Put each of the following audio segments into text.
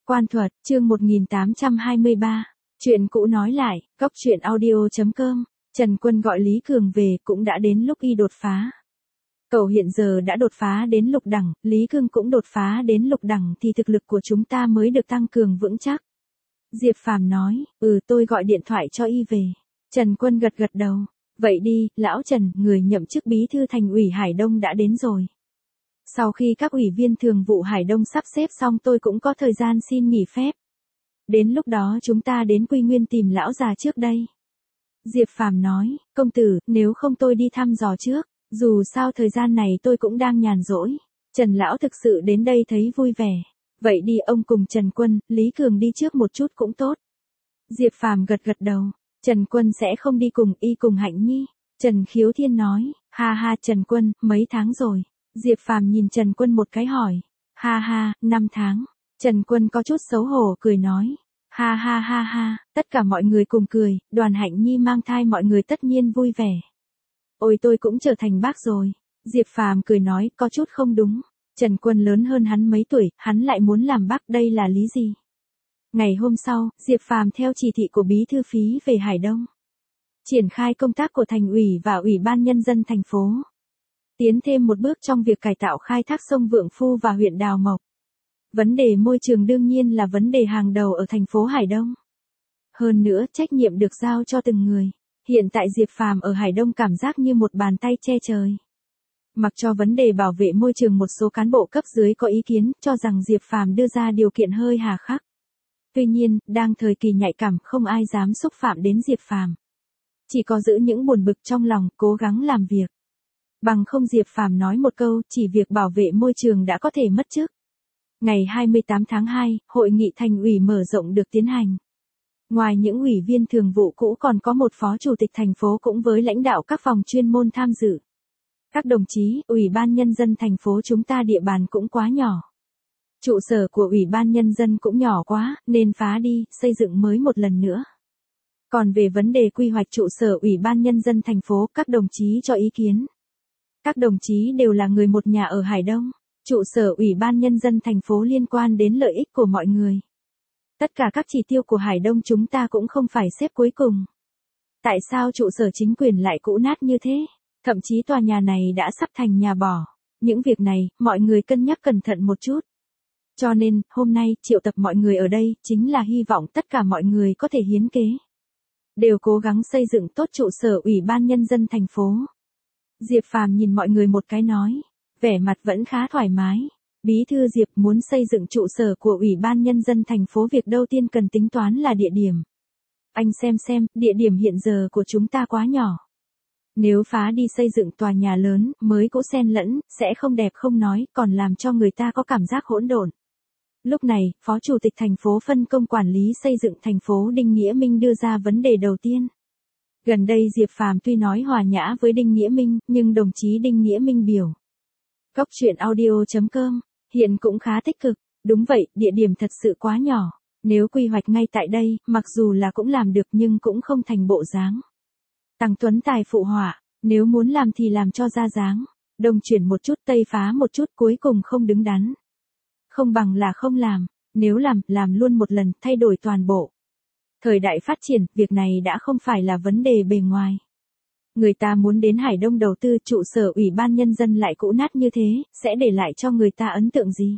Quan thuật, chương 1823. Chuyện cũ nói lại, Cốc truyện audio.com. Trần Quân gọi Lý Cường về, cũng đã đến lúc y đột phá. Cậu hiện giờ đã đột phá đến lục đẳng, Lý Cường cũng đột phá đến lục đẳng thì thực lực của chúng ta mới được tăng cường vững chắc. Diệp Phàm nói, tôi gọi điện thoại cho y về. Trần Quân gật gật đầu. Vậy đi, lão Trần, người nhậm chức bí thư thành ủy Hải Đông đã đến rồi. Sau khi các ủy viên thường vụ Hải Đông sắp xếp xong tôi cũng có thời gian xin nghỉ phép. Đến lúc đó chúng ta đến Quy Nguyên tìm lão già trước đây. Diệp Phàm nói, công tử, nếu không tôi đi thăm dò trước, dù sao thời gian này tôi cũng đang nhàn rỗi. Trần lão thực sự đến đây thấy vui vẻ. Vậy đi ông cùng Trần Quân, Lý Cường đi trước một chút cũng tốt. Diệp Phàm gật gật đầu, Trần Quân sẽ không đi cùng, y cùng Hạnh Nhi. Trần Khiếu Thiên nói, ha ha Trần Quân, mấy tháng rồi? Diệp Phàm nhìn Trần Quân một cái hỏi, ha ha, 5 tháng. Trần Quân có chút xấu hổ cười nói, ha ha ha ha, tất cả mọi người cùng cười, Đoàn Hạnh Nhi mang thai mọi người tất nhiên vui vẻ. Ôi tôi cũng trở thành bác rồi. Diệp Phàm cười nói, có chút không đúng. Trần Quân lớn hơn hắn mấy tuổi, hắn lại muốn làm bác, đây là lý gì? Ngày hôm sau, Diệp Phàm theo chỉ thị của bí thư phí về Hải Đông. Triển khai công tác của thành ủy và ủy ban nhân dân thành phố. Tiến thêm một bước trong việc cải tạo khai thác sông Vượng Phu và huyện Đào Mộc. Vấn đề môi trường đương nhiên là vấn đề hàng đầu ở thành phố Hải Đông. Hơn nữa, trách nhiệm được giao cho từng người. Hiện tại Diệp Phàm ở Hải Đông cảm giác như một bàn tay che trời. Mặc cho vấn đề bảo vệ môi trường, một số cán bộ cấp dưới có ý kiến, cho rằng Diệp Phàm đưa ra điều kiện hơi hà khắc. Tuy nhiên, đang thời kỳ nhạy cảm, không ai dám xúc phạm đến Diệp Phàm. Chỉ có giữ những buồn bực trong lòng, cố gắng làm việc. Bằng không Diệp Phàm nói một câu, chỉ việc bảo vệ môi trường đã có thể mất chức. Ngày 28 tháng 2, hội nghị thành ủy mở rộng được tiến hành. Ngoài những ủy viên thường vụ cũ còn có một phó chủ tịch thành phố cũng với lãnh đạo các phòng chuyên môn tham dự. Các đồng chí, ủy ban nhân dân thành phố chúng ta địa bàn cũng quá nhỏ. Trụ sở của ủy ban nhân dân cũng nhỏ quá, nên phá đi, xây dựng mới một lần nữa. Còn về vấn đề quy hoạch trụ sở ủy ban nhân dân thành phố, các đồng chí cho ý kiến. Các đồng chí đều là người một nhà ở Hải Đông. Trụ sở ủy ban nhân dân thành phố liên quan đến lợi ích của mọi người. Tất cả các chỉ tiêu của Hải Đông chúng ta cũng không phải xếp cuối cùng. Tại sao trụ sở chính quyền lại cũ nát như thế? Thậm chí tòa nhà này đã sắp thành nhà bỏ. Những việc này, mọi người cân nhắc cẩn thận một chút. Cho nên, hôm nay, triệu tập mọi người ở đây, chính là hy vọng tất cả mọi người có thể hiến kế. Đều cố gắng xây dựng tốt trụ sở ủy ban nhân dân thành phố. Diệp Phàm nhìn mọi người một cái nói, vẻ mặt vẫn khá thoải mái. Bí thư Diệp muốn xây dựng trụ sở của ủy ban nhân dân thành phố, việc đầu tiên cần tính toán là địa điểm. Anh xem, địa điểm hiện giờ của chúng ta quá nhỏ. Nếu phá đi xây dựng tòa nhà lớn, mới cũ xen lẫn, sẽ không đẹp không nói, còn làm cho người ta có cảm giác hỗn độn. Lúc này, Phó Chủ tịch thành phố phân công quản lý xây dựng thành phố Đinh Nghĩa Minh đưa ra vấn đề đầu tiên. Gần đây Diệp Phàm tuy nói hòa nhã với Đinh Nghĩa Minh, nhưng đồng chí Đinh Nghĩa Minh biểu. Cốc truyện audio.com, hiện cũng khá tích cực. Đúng vậy, địa điểm thật sự quá nhỏ. Nếu quy hoạch ngay tại đây, mặc dù là cũng làm được nhưng cũng không thành bộ dáng. Tăng Tuấn Tài phụ họa, nếu muốn làm thì làm cho ra dáng. Đông chuyển một chút tây phá một chút cuối cùng không đứng đắn. Không bằng là không làm, nếu làm luôn một lần, thay đổi toàn bộ. Thời đại phát triển, việc này đã không phải là vấn đề bề ngoài. Người ta muốn đến Hải Đông đầu tư, trụ sở ủy ban nhân dân lại cũ nát như thế, sẽ để lại cho người ta ấn tượng gì?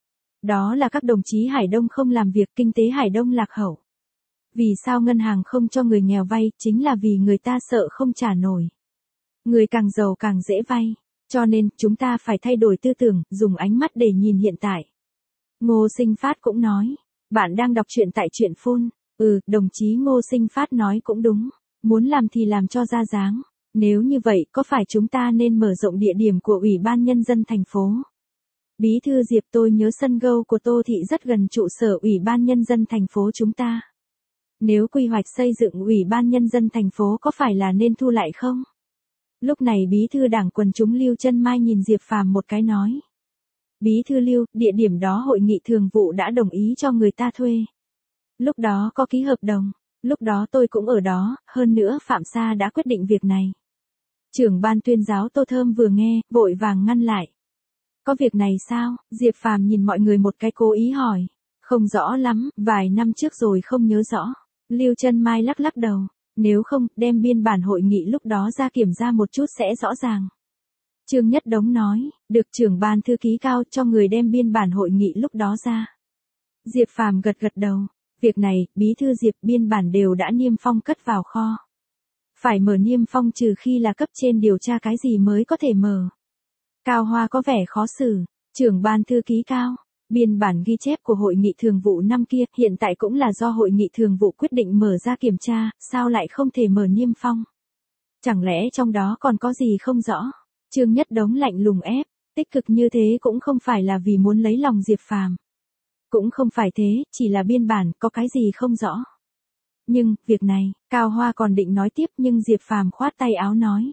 Đó là các đồng chí Hải Đông không làm việc, kinh tế Hải Đông lạc hậu. Vì sao ngân hàng không cho người nghèo vay, chính là vì người ta sợ không trả nổi. Người càng giàu càng dễ vay, cho nên chúng ta phải thay đổi tư tưởng, dùng ánh mắt để nhìn hiện tại. Ngô Sinh Phát cũng nói, bạn đang đọc truyện tại truyện phun. Đồng chí Ngô Sinh Phát nói cũng đúng, muốn làm thì làm cho ra dáng. Nếu như vậy, có phải chúng ta nên mở rộng địa điểm của ủy ban nhân dân thành phố? Bí thư Diệp, tôi nhớ sân golf của Tô Thị rất gần trụ sở ủy ban nhân dân thành phố chúng ta. Nếu quy hoạch xây dựng ủy ban nhân dân thành phố có phải là nên thu lại không? Lúc này bí thư đảng quần chúng Lưu Chân Mai nhìn Diệp Phàm một cái nói. Bí thư Lưu, địa điểm đó hội nghị thường vụ đã đồng ý cho người ta thuê. Lúc đó có ký hợp đồng, lúc đó tôi cũng ở đó, hơn nữa Phạm Sa đã quyết định việc này. Trưởng ban tuyên giáo Tô Thơm vừa nghe, vội vàng ngăn lại. Có việc này sao? Diệp Phàm nhìn mọi người một cái cố ý hỏi. Không rõ lắm, vài năm trước rồi không nhớ rõ. Lưu Chân Mai lắc lắc đầu. Nếu không, đem biên bản hội nghị lúc đó ra kiểm tra một chút sẽ rõ ràng. Trương Nhất Đống nói, được trưởng ban thư ký Cao cho người đem biên bản hội nghị lúc đó ra. Diệp Phàm gật gật đầu. Việc này, bí thư Diệp biên bản đều đã niêm phong cất vào kho. Phải mở niêm phong trừ khi là cấp trên điều tra cái gì mới có thể mở. Cao Hoa có vẻ khó xử. Trưởng ban thư ký Cao. Biên bản ghi chép của hội nghị thường vụ năm kia hiện tại cũng là do hội nghị thường vụ quyết định mở ra kiểm tra, sao lại không thể mở niêm phong? Chẳng lẽ trong đó còn có gì không rõ? Trương Nhất Đống lạnh lùng ép, tích cực như thế cũng không phải là vì muốn lấy lòng Diệp Phàm. Cũng không phải thế, chỉ là biên bản có cái gì không rõ. Nhưng, việc này, Cao Hoa còn định nói tiếp nhưng Diệp Phàm khoát tay áo nói.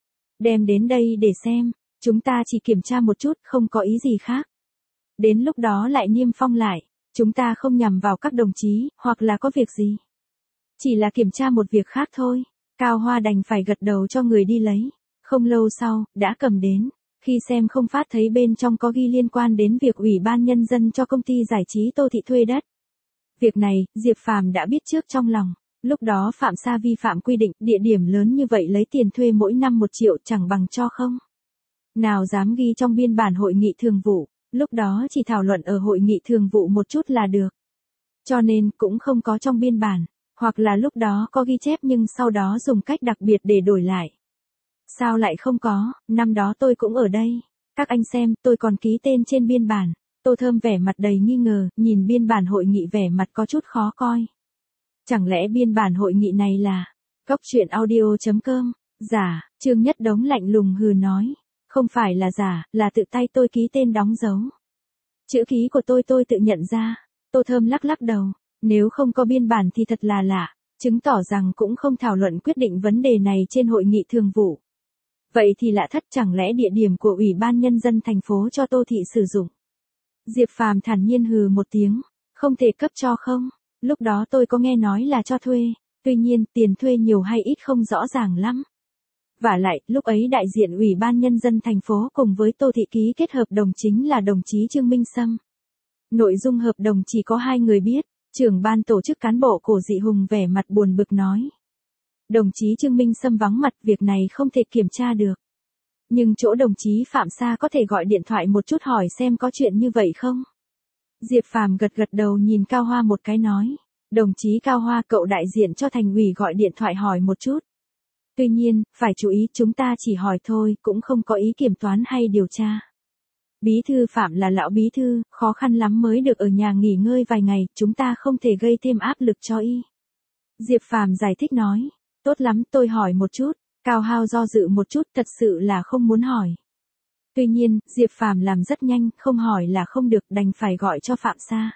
Đem đến đây để xem, chúng ta chỉ kiểm tra một chút, không có ý gì khác. Đến lúc đó lại niêm phong lại, chúng ta không nhằm vào các đồng chí, hoặc là có việc gì. Chỉ là kiểm tra một việc khác thôi. Cao Hoa đành phải gật đầu cho người đi lấy. Không lâu sau, đã cầm đến. Khi xem không phát thấy bên trong có ghi liên quan đến việc Ủy ban Nhân dân cho công ty giải trí Tô Thị thuê đất. Việc này, Diệp Phàm đã biết trước trong lòng. Lúc đó Phạm Sa vi phạm quy định, địa điểm lớn như vậy lấy tiền thuê mỗi năm 1 triệu chẳng bằng cho không. Nào dám ghi trong biên bản hội nghị thường vụ, lúc đó chỉ thảo luận ở hội nghị thường vụ một chút là được. Cho nên cũng không có trong biên bản, hoặc là lúc đó có ghi chép nhưng sau đó dùng cách đặc biệt để đổi lại. Sao lại không có, năm đó tôi cũng ở đây. Các anh xem, tôi còn ký tên trên biên bản. Tô Thơm vẻ mặt đầy nghi ngờ, nhìn biên bản hội nghị vẻ mặt có chút khó coi. Chẳng lẽ biên bản hội nghị này là Cóc Truyện Audio.com? Giả, Trương Nhất Đống lạnh lùng hừ nói. Không phải là giả, là tự tay tôi ký tên đóng dấu. Chữ ký của tôi tự nhận ra. Tô Thơm lắc lắc đầu. Nếu không có biên bản thì thật là lạ, chứng tỏ rằng cũng không thảo luận quyết định vấn đề này trên hội nghị thường vụ. Vậy thì lạ thất, chẳng lẽ địa điểm của Ủy ban Nhân dân thành phố cho Tô Thị sử dụng? Diệp Phàm thản nhiên hừ một tiếng, không thể cấp cho không? Lúc đó tôi có nghe nói là cho thuê, tuy nhiên tiền thuê nhiều hay ít không rõ ràng lắm. Vả lại, lúc ấy đại diện Ủy ban Nhân dân thành phố cùng với Tô Thị ký kết hợp đồng chính là đồng chí Trương Minh Sâm. Nội dung hợp đồng chỉ có 2 người biết, trưởng ban tổ chức cán bộ Cổ Dị Hùng vẻ mặt buồn bực nói. Đồng chí Trương Minh Sâm vắng mặt, việc này không thể kiểm tra được. Nhưng chỗ đồng chí Phạm Sa có thể gọi điện thoại một chút hỏi xem có chuyện như vậy không? Diệp Phàm gật gật đầu nhìn Cao Hoa một cái nói. Đồng chí Cao Hoa, cậu đại diện cho thành ủy gọi điện thoại hỏi một chút. Tuy nhiên, phải chú ý, chúng ta chỉ hỏi thôi, cũng không có ý kiểm toán hay điều tra. Bí thư Phạm là lão bí thư, khó khăn lắm mới được ở nhà nghỉ ngơi vài ngày, chúng ta không thể gây thêm áp lực cho y. Diệp Phàm giải thích nói. Tốt lắm, tôi hỏi một chút. Cao Hao do dự một chút, thật sự là không muốn hỏi. Tuy nhiên, Diệp Phàm làm rất nhanh, không hỏi là không được, đành phải gọi cho Phạm Sa.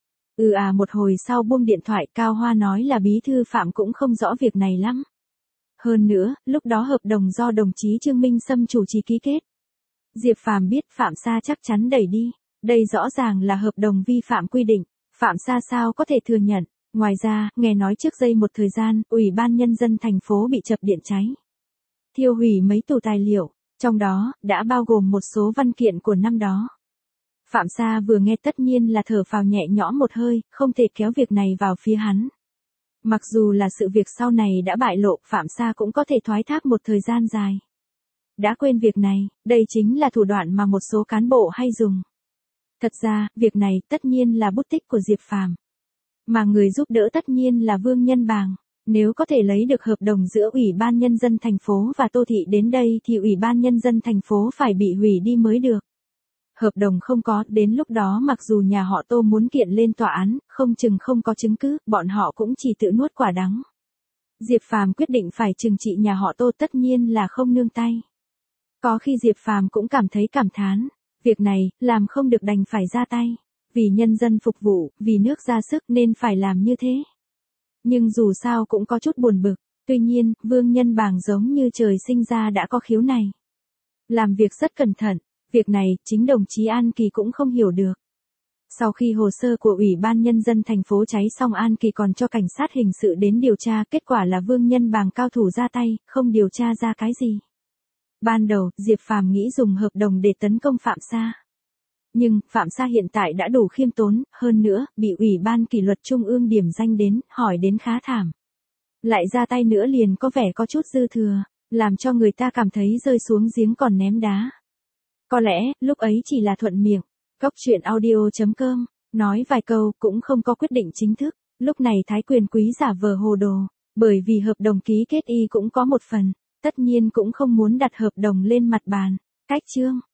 Một hồi sau buông điện thoại, Cao Hoa nói là bí thư Phạm cũng không rõ việc này lắm. Hơn nữa, lúc đó hợp đồng do đồng chí Trương Minh Sâm chủ trì ký kết. Diệp Phàm biết Phạm Sa chắc chắn đẩy đi. Đây rõ ràng là hợp đồng vi phạm quy định. Phạm Sa sao có thể thừa nhận. Ngoài ra, nghe nói trước đây một thời gian, Ủy ban Nhân dân thành phố bị chập điện cháy. Thiêu hủy mấy tủ tài liệu, trong đó, đã bao gồm một số văn kiện của năm đó. Phạm Sa vừa nghe tất nhiên là thở phào nhẹ nhõm một hơi, không thể kéo việc này vào phía hắn. Mặc dù là sự việc sau này đã bại lộ, Phạm Sa cũng có thể thoái thác một thời gian dài. Đã quên việc này, đây chính là thủ đoạn mà một số cán bộ hay dùng. Thật ra, việc này tất nhiên là bút tích của Diệp Phàm. Mà người giúp đỡ tất nhiên là Vương Nhân Bàng. Nếu có thể lấy được hợp đồng giữa Ủy ban Nhân dân thành phố và Tô Thị đến đây thì Ủy ban Nhân dân thành phố phải bị hủy đi mới được. Hợp đồng không có, đến lúc đó mặc dù nhà họ Tô muốn kiện lên tòa án, không chừng không có chứng cứ, bọn họ cũng chỉ tự nuốt quả đắng. Diệp Phàm quyết định phải trừng trị nhà họ Tô tất nhiên là không nương tay. Có khi Diệp Phàm cũng cảm thấy cảm thán, việc này, làm không được đành phải ra tay. Vì nhân dân phục vụ, vì nước ra sức nên phải làm như thế. Nhưng dù sao cũng có chút buồn bực, tuy nhiên, Vương Nhân Bàng giống như trời sinh ra đã có khiếu này. Làm việc rất cẩn thận, việc này, chính đồng chí An Kỳ cũng không hiểu được. Sau khi hồ sơ của Ủy ban Nhân dân thành phố cháy xong, An Kỳ còn cho cảnh sát hình sự đến điều tra, kết quả là Vương Nhân Bàng cao thủ ra tay, không điều tra ra cái gì. Ban đầu, Diệp Phàm nghĩ dùng hợp đồng để tấn công Phạm Sa. Nhưng, Phạm Sa hiện tại đã đủ khiêm tốn, hơn nữa, bị Ủy ban kỷ luật Trung ương điểm danh đến, hỏi đến khá thảm. Lại ra tay nữa liền có vẻ có chút dư thừa, làm cho người ta cảm thấy rơi xuống giếng còn ném đá. Có lẽ, lúc ấy chỉ là thuận miệng. Góc chuyện audio.com, nói vài câu cũng không có quyết định chính thức. Lúc này Thái Quyền Quý giả vờ hồ đồ, bởi vì hợp đồng ký kết y cũng có một phần, tất nhiên cũng không muốn đặt hợp đồng lên mặt bàn. Cách chương